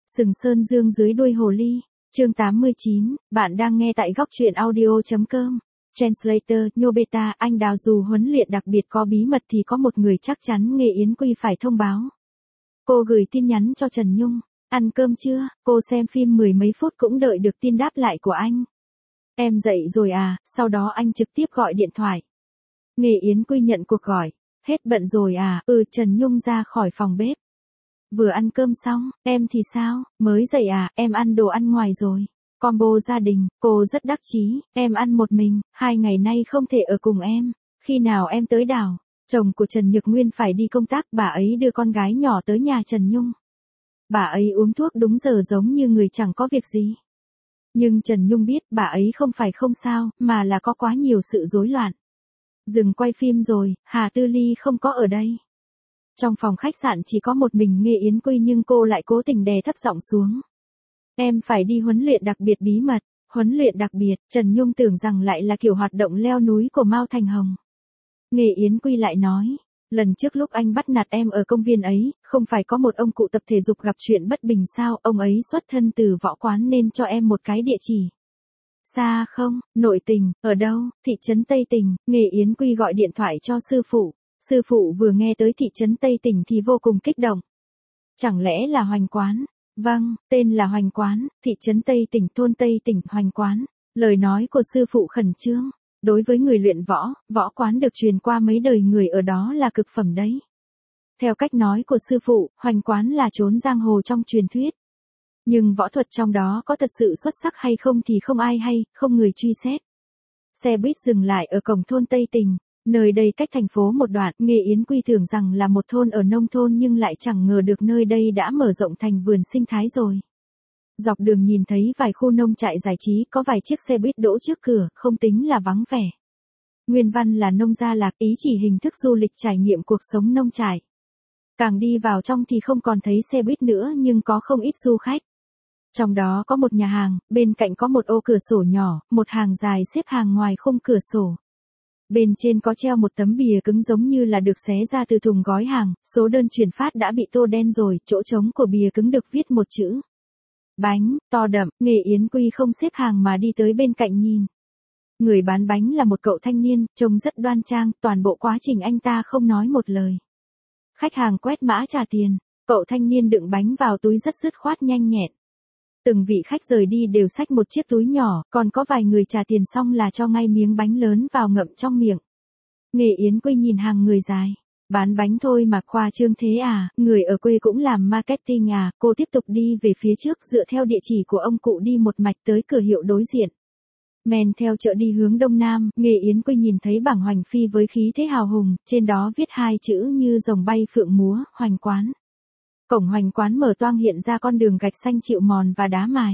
Sừng Sơn Dương dưới đuôi hồ ly. Chương 89, bạn đang nghe tại góc truyện audio.com. Translator, Nhobeta, anh Đào dù huấn luyện đặc biệt có bí mật thì có một người chắc chắn Nghê Yến Quy phải thông báo. Cô gửi tin nhắn cho Trần Nhung. Ăn cơm chưa? Cô xem phim mười mấy phút cũng đợi được tin đáp lại của anh. Em dậy rồi à? Sau đó anh trực tiếp gọi điện thoại. Nghê Yến Quy nhận cuộc gọi. Hết bận rồi à? Trần Nhung ra khỏi phòng bếp. Vừa ăn cơm xong, em thì sao? Mới dậy à? Em ăn đồ ăn ngoài rồi. Combo gia đình, cô rất đắc chí. Em ăn một mình, 2 ngày nay không thể ở cùng em. Khi nào em tới đảo? Chồng của Trần Nhược Nguyên phải đi công tác, bà ấy đưa con gái nhỏ tới nhà Trần Nhung. Bà ấy uống thuốc đúng giờ giống như người chẳng có việc gì. Nhưng Trần Nhung biết bà ấy không phải không sao, mà là có quá nhiều sự rối loạn. Dừng quay phim rồi, Hà Tư Ly không có ở đây. Trong phòng khách sạn chỉ có một mình Nghê Yến Quy nhưng cô lại cố tình đè thấp giọng xuống. Em phải đi huấn luyện đặc biệt bí mật. Huấn luyện đặc biệt, Trần Nhung tưởng rằng lại là kiểu hoạt động leo núi của Mao Thành Hồng. Nghê Yến Quy lại nói, lần trước lúc anh bắt nạt em ở công viên ấy, không phải có một ông cụ tập thể dục gặp chuyện bất bình sao, ông ấy xuất thân từ võ quán nên cho em một cái địa chỉ. Xa không? Nội Tình, ở đâu? Thị trấn Tây Tình. Nghê Yến Quy gọi điện thoại cho sư phụ. Sư phụ vừa nghe tới thị trấn Tây Tỉnh thì vô cùng kích động. Chẳng lẽ là Hoành Quán? Vâng, tên là Hoành Quán, thị trấn Tây Tỉnh, thôn Tây Tỉnh, Hoành Quán. Lời nói của sư phụ khẩn trương. Đối với người luyện võ, võ quán được truyền qua mấy đời người ở đó là cực phẩm đấy. Theo cách nói của sư phụ, Hoành Quán là chốn giang hồ trong truyền thuyết. Nhưng võ thuật trong đó có thật sự xuất sắc hay không thì không ai hay, không người truy xét. Xe buýt dừng lại ở cổng thôn Tây Tỉnh. Nơi đây cách thành phố một đoạn, Nghê Yến Quy tưởng rằng là một thôn ở nông thôn nhưng lại chẳng ngờ được nơi đây đã mở rộng thành vườn sinh thái rồi. Dọc đường nhìn thấy vài khu nông trại giải trí, có vài chiếc xe buýt đỗ trước cửa, không tính là vắng vẻ. Nguyên văn là nông gia lạc, ý chỉ hình thức du lịch trải nghiệm cuộc sống nông trại. Càng đi vào trong thì không còn thấy xe buýt nữa nhưng có không ít du khách. Trong đó có một nhà hàng, bên cạnh có một ô cửa sổ nhỏ, một hàng dài xếp hàng ngoài khung cửa sổ. Bên trên có treo một tấm bìa cứng giống như là được xé ra từ thùng gói hàng, số đơn chuyển phát đã bị tô đen rồi, chỗ trống của bìa cứng được viết một chữ. Bánh, to đậm. Nghê Yến Quy không xếp hàng mà đi tới bên cạnh nhìn. Người bán bánh là một cậu thanh niên, trông rất đoan trang, toàn bộ quá trình anh ta không nói một lời. Khách hàng quét mã trả tiền, cậu thanh niên đựng bánh vào túi rất dứt khoát nhanh nhẹn. Từng vị khách rời đi đều xách một chiếc túi nhỏ, còn có vài người trả tiền xong là cho ngay miếng bánh lớn vào ngậm trong miệng. Nghê Yến Quy nhìn hàng người dài. Bán bánh thôi mà khoa trương thế à, người ở quê cũng làm marketing à, cô tiếp tục đi về phía trước dựa theo địa chỉ của ông cụ đi một mạch tới cửa hiệu đối diện. Men theo chợ đi hướng đông nam, Nghê Yến Quy nhìn thấy bảng Hoành Phi với khí thế hào hùng, trên đó viết 2 chữ như rồng bay phượng múa, Hoành Quán. Cổng Hoành Quán mở toang hiện ra con đường gạch xanh chịu mòn và đá mài.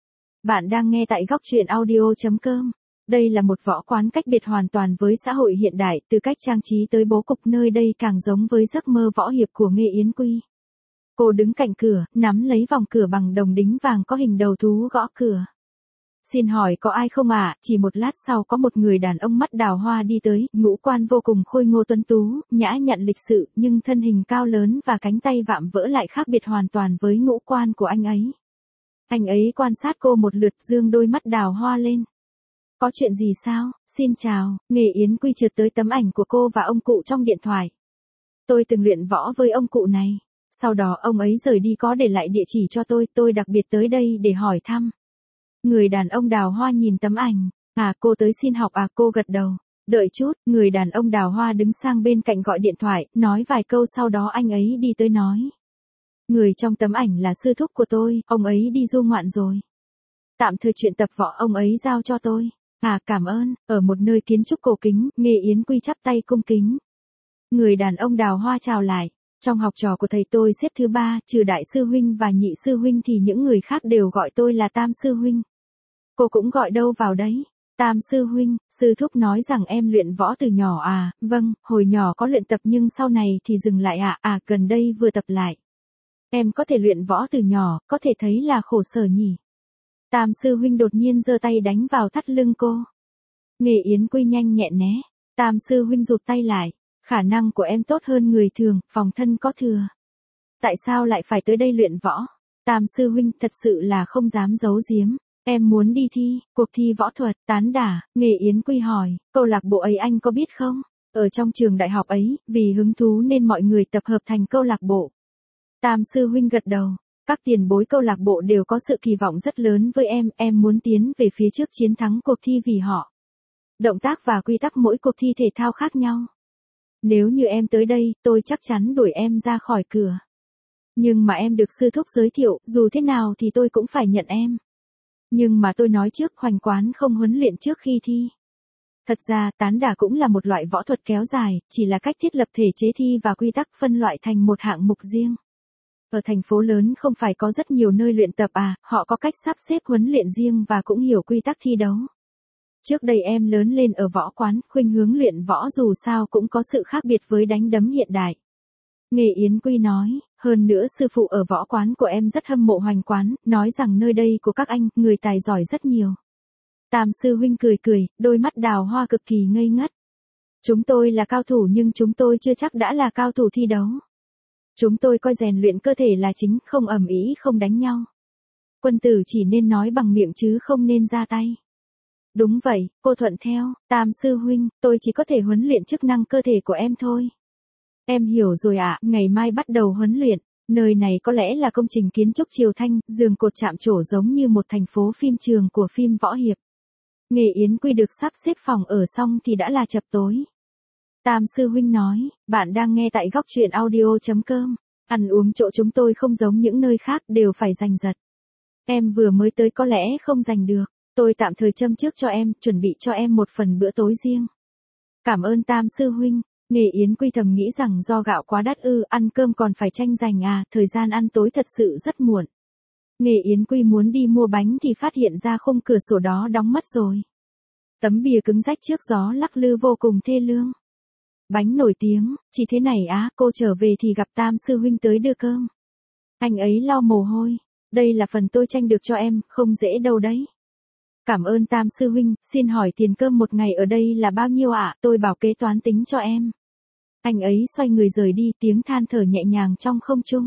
Bạn đang nghe tại góc truyện audio.com. Đây là một võ quán cách biệt hoàn toàn với xã hội hiện đại, từ cách trang trí tới bố cục nơi đây càng giống với giấc mơ võ hiệp của Nghê Yến Quy. Cô đứng cạnh cửa, nắm lấy vòng cửa bằng đồng đính vàng có hình đầu thú gõ cửa. Xin hỏi có ai không ạ? Chỉ một lát sau có một người đàn ông mắt đào hoa đi tới, ngũ quan vô cùng khôi ngô tuấn tú, nhã nhặn lịch sự, nhưng thân hình cao lớn và cánh tay vạm vỡ lại khác biệt hoàn toàn với ngũ quan của anh ấy. Anh ấy quan sát cô một lượt, dương đôi mắt đào hoa lên. Có chuyện gì sao? Xin chào. Nghê Yến Quy trượt tới tấm ảnh của cô và ông cụ trong điện thoại. Tôi từng luyện võ với ông cụ này. Sau đó ông ấy rời đi có để lại địa chỉ cho tôi đặc biệt tới đây để hỏi thăm. Người đàn ông đào hoa nhìn tấm ảnh. À, cô tới xin học à? Cô gật đầu. Đợi chút, người đàn ông đào hoa đứng sang bên cạnh gọi điện thoại, nói vài câu sau đó anh ấy đi tới nói. Người trong tấm ảnh là sư thúc của tôi, ông ấy đi du ngoạn rồi. Tạm thời chuyện tập võ ông ấy giao cho tôi. À, cảm ơn. Ở một nơi kiến trúc cổ kính, Nghê Yến Quy chắp tay cung kính. Người đàn ông đào hoa chào lại. Trong học trò của thầy tôi xếp thứ 3, trừ đại sư huynh và nhị sư huynh thì những người khác đều gọi tôi là tam sư huynh. Cô cũng gọi đâu vào đấy. Tam sư huynh, sư thúc nói rằng em luyện võ từ nhỏ à? Vâng, hồi nhỏ có luyện tập nhưng sau này thì dừng lại ạ. À, gần đây vừa tập lại. Em có thể luyện võ từ nhỏ, có thể thấy là khổ sở nhỉ. Tam sư huynh đột nhiên giơ tay đánh vào thắt lưng cô. Nghê Yến Quy nhanh nhẹn né. Tam sư huynh rụt tay lại. Khả năng của em tốt hơn người thường, phòng thân có thừa. Tại sao lại phải tới đây luyện võ? Tam sư huynh thật sự là không dám giấu giếm. Em muốn đi thi, cuộc thi võ thuật, tán đả, Nghề Yến Quy hỏi, câu lạc bộ ấy anh có biết không? Ở trong trường đại học ấy, vì hứng thú nên mọi người tập hợp thành câu lạc bộ. Tam sư huynh gật đầu, các tiền bối câu lạc bộ đều có sự kỳ vọng rất lớn với em muốn tiến về phía trước chiến thắng cuộc thi vì họ. Động tác và quy tắc mỗi cuộc thi thể thao khác nhau. Nếu như em tới đây, tôi chắc chắn đuổi em ra khỏi cửa. Nhưng mà em được sư thúc giới thiệu, dù thế nào thì tôi cũng phải nhận em. Nhưng mà tôi nói trước, Hoành Quán không huấn luyện trước khi thi. Thật ra, tán đả cũng là một loại võ thuật kéo dài, chỉ là cách thiết lập thể chế thi và quy tắc phân loại thành một hạng mục riêng. Ở thành phố lớn không phải có rất nhiều nơi luyện tập à, họ có cách sắp xếp huấn luyện riêng và cũng hiểu quy tắc thi đấu. Trước đây em lớn lên ở võ quán, khuynh hướng luyện võ dù sao cũng có sự khác biệt với đánh đấm hiện đại. Nghề Yến Quy nói, hơn nữa sư phụ ở võ quán của em rất hâm mộ Hoành Quán, nói rằng nơi đây của các anh, người tài giỏi rất nhiều. Tam sư huynh cười cười, đôi mắt đào hoa cực kỳ ngây ngất. Chúng tôi là cao thủ nhưng chúng tôi chưa chắc đã là cao thủ thi đấu. Chúng tôi coi rèn luyện cơ thể là chính, không ầm ĩ không đánh nhau. Quân tử chỉ nên nói bằng miệng chứ không nên ra tay. Đúng vậy, cô thuận theo, Tam sư huynh, tôi chỉ có thể huấn luyện chức năng cơ thể của em thôi. Em hiểu rồi ạ, ngày mai bắt đầu huấn luyện. Nơi này có lẽ là công trình kiến trúc Triều Thanh, giường cột chạm trổ giống như một thành phố phim trường của phim võ hiệp. Nghề Yến Quy được sắp xếp phòng ở xong thì đã là chập tối. Tam sư huynh nói, bạn đang nghe tại góc truyện audio.com. Ăn uống chỗ chúng tôi không giống những nơi khác, đều phải giành giật. Em vừa mới tới có lẽ không giành được. Tôi tạm thời châm trước cho em, chuẩn bị cho em một phần bữa tối riêng. Cảm ơn Tam sư huynh. Nghề Yến Quy thầm nghĩ rằng do gạo quá đắt ăn cơm còn phải tranh giành à, thời gian ăn tối thật sự rất muộn. Nghề Yến Quy muốn đi mua bánh thì phát hiện ra khung cửa sổ đó đóng mất rồi. Tấm bìa cứng rách trước gió lắc lư vô cùng thê lương. Bánh nổi tiếng, chỉ thế này á, cô trở về thì gặp Tam sư huynh tới đưa cơm. Anh ấy lau mồ hôi, đây là phần tôi tranh được cho em, không dễ đâu đấy. Cảm ơn Tam sư huynh, xin hỏi tiền cơm một ngày ở đây là bao nhiêu ạ? Tôi bảo kế toán tính cho em. Anh ấy xoay người rời đi, tiếng than thở nhẹ nhàng trong không trung.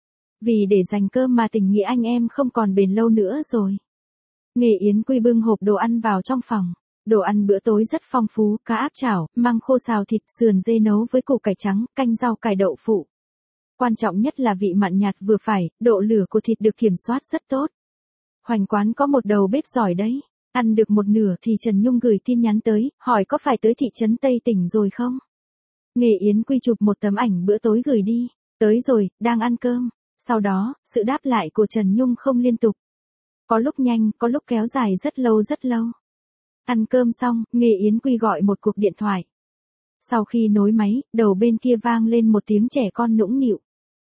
Vì để dành cơm mà tình nghĩa anh em không còn bền lâu nữa rồi. Nghề Yến Quy bưng hộp đồ ăn vào trong phòng. Đồ ăn bữa tối rất phong phú, cá áp chảo, măng khô xào thịt, sườn dê nấu với củ cải trắng, canh rau cải đậu phụ. Quan trọng nhất là vị mặn nhạt vừa phải, độ lửa của thịt được kiểm soát rất tốt. Hoành Quán có một đầu bếp giỏi đấy. Ăn được một nửa thì Trần Nhung gửi tin nhắn tới, hỏi có phải tới thị trấn Tây Tỉnh rồi không? Nghề Yến Quy chụp một tấm ảnh bữa tối gửi đi. Tới rồi, đang ăn cơm. Sau đó, sự đáp lại của Trần Nhung không liên tục. Có lúc nhanh, có lúc kéo dài rất lâu rất lâu. Ăn cơm xong, Nghề Yến Quy gọi một cuộc điện thoại. Sau khi nối máy, đầu bên kia vang lên một tiếng trẻ con nũng nịu.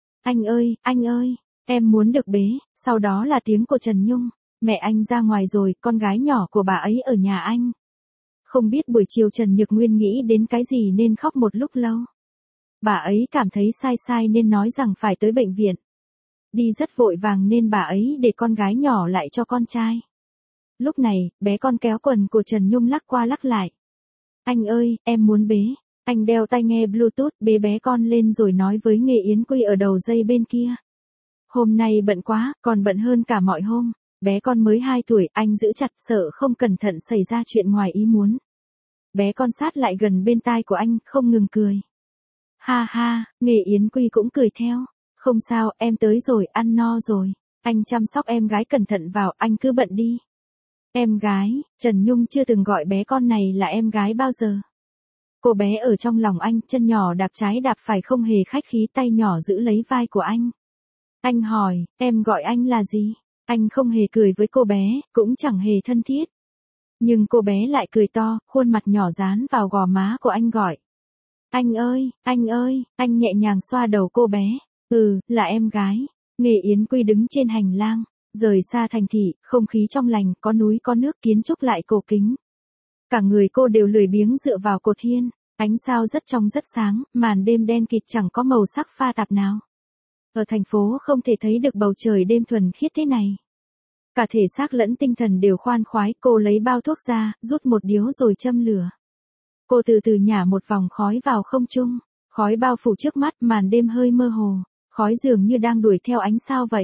Anh ơi, em muốn được bế. Sau đó là tiếng của Trần Nhung. Mẹ anh ra ngoài rồi, con gái nhỏ của bà ấy ở nhà anh. Không biết buổi chiều Trần Nhược Nguyên nghĩ đến cái gì nên khóc một lúc lâu. Bà ấy cảm thấy sai nên nói rằng phải tới bệnh viện. Đi rất vội vàng nên bà ấy để con gái nhỏ lại cho con trai. Lúc này, bé con kéo quần của Trần Nhung lắc qua lắc lại. Anh ơi, em muốn bế. Anh đeo tai nghe Bluetooth bế bé con lên rồi nói với Nghề Yến Quy ở đầu dây bên kia. Hôm nay bận quá, còn bận hơn cả mọi hôm. Bé con mới 2 tuổi, anh giữ chặt sợ không cẩn thận xảy ra chuyện ngoài ý muốn. Bé con sát lại gần bên tai của anh, không ngừng cười. Ha ha, Nghề Yến Quy cũng cười theo. Không sao, em tới rồi, ăn no rồi. Anh chăm sóc em gái cẩn thận vào, anh cứ bận đi. Em gái, Trần Nhung chưa từng gọi bé con này là em gái bao giờ. Cô bé ở trong lòng anh, chân nhỏ đạp trái đạp phải không hề khách khí, tay nhỏ giữ lấy vai của anh. Anh hỏi, em gọi anh là gì? Anh không hề cười với cô bé, cũng chẳng hề thân thiết. Nhưng cô bé lại cười to, khuôn mặt nhỏ dán vào gò má của anh gọi. Anh ơi, anh nhẹ nhàng xoa đầu cô bé. Là em gái. Nghề Yến Quy đứng trên hành lang, rời xa thành thị, không khí trong lành, có núi có nước, kiến trúc lại cổ kính. Cả người cô đều lười biếng dựa vào cột hiên, ánh sao rất trong rất sáng, màn đêm đen kịt chẳng có màu sắc pha tạp nào. Ở thành phố không thể thấy được bầu trời đêm thuần khiết thế này. Cả thể xác lẫn tinh thần đều khoan khoái, cô lấy bao thuốc ra, rút một điếu rồi châm lửa. Cô từ từ nhả một vòng khói vào không trung, khói bao phủ trước mắt, màn đêm hơi mơ hồ, khói dường như đang đuổi theo ánh sao vậy.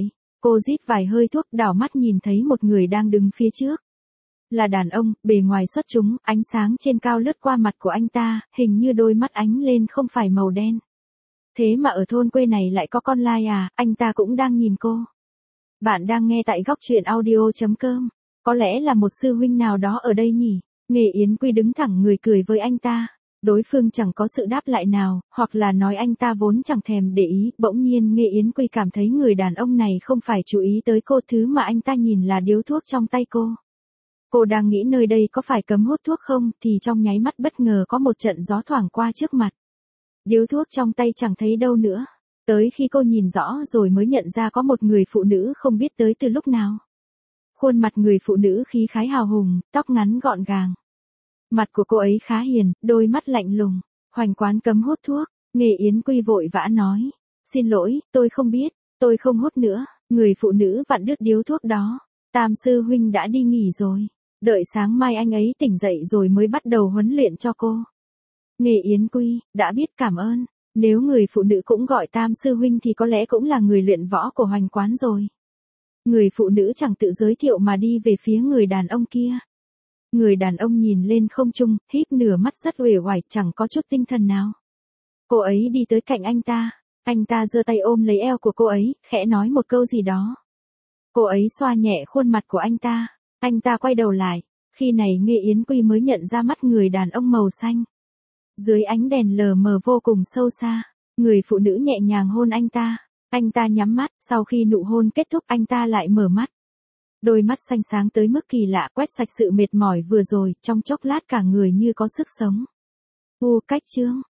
Cô rít vài hơi thuốc, đảo mắt nhìn thấy một người đang đứng phía trước. Là đàn ông, bề ngoài xuất chúng, ánh sáng trên cao lướt qua mặt của anh ta, hình như đôi mắt ánh lên không phải màu đen. Thế mà ở thôn quê này lại có con lai à, anh ta cũng đang nhìn cô. Bạn đang nghe tại góc truyện audio.com. Có lẽ là một sư huynh nào đó ở đây nhỉ? Nghề Yến Quy đứng thẳng người cười với anh ta. Đối phương chẳng có sự đáp lại nào, hoặc là nói anh ta vốn chẳng thèm để ý. Bỗng nhiên Nghê Yến Quy cảm thấy người đàn ông này không phải chú ý tới cô, thứ mà anh ta nhìn là điếu thuốc trong tay cô. Cô đang nghĩ nơi đây có phải cấm hút thuốc không, thì trong nháy mắt bất ngờ có một trận gió thoảng qua trước mặt. Điếu thuốc trong tay chẳng thấy đâu nữa. Tới khi cô nhìn rõ rồi mới nhận ra có một người phụ nữ không biết tới từ lúc nào. Khuôn mặt người phụ nữ khí khái hào hùng, tóc ngắn gọn gàng. Mặt của cô ấy khá hiền, đôi mắt lạnh lùng. Hoành quán cấm hút thuốc, Nghê Yến Quy vội vã nói. Xin lỗi, tôi không biết, tôi không hút nữa. Người phụ nữ vặn đứt điếu thuốc đó. Tam sư huynh đã đi nghỉ rồi. Đợi sáng mai anh ấy tỉnh dậy rồi mới bắt đầu huấn luyện cho cô. Nghê Yến Quy, đã biết, cảm ơn. Nếu người phụ nữ cũng gọi Tam sư huynh thì có lẽ cũng là người luyện võ của Hoành quán rồi. Người phụ nữ chẳng tự giới thiệu mà đi về phía người đàn ông kia. Người đàn ông nhìn lên không trung, híp nửa mắt rất uể oải, chẳng có chút tinh thần nào. Cô ấy đi tới cạnh anh ta giơ tay ôm lấy eo của cô ấy, khẽ nói một câu gì đó. Cô ấy xoa nhẹ khuôn mặt của anh ta quay đầu lại, khi này Nghê Yến Quy mới nhận ra mắt người đàn ông màu xanh. Dưới ánh đèn lờ mờ vô cùng sâu xa, người phụ nữ nhẹ nhàng hôn anh ta nhắm mắt, sau khi nụ hôn kết thúc anh ta lại mở mắt. Đôi mắt xanh sáng tới mức kỳ lạ, quét sạch sự mệt mỏi vừa rồi, trong chốc lát cả người như có sức sống. Cách chương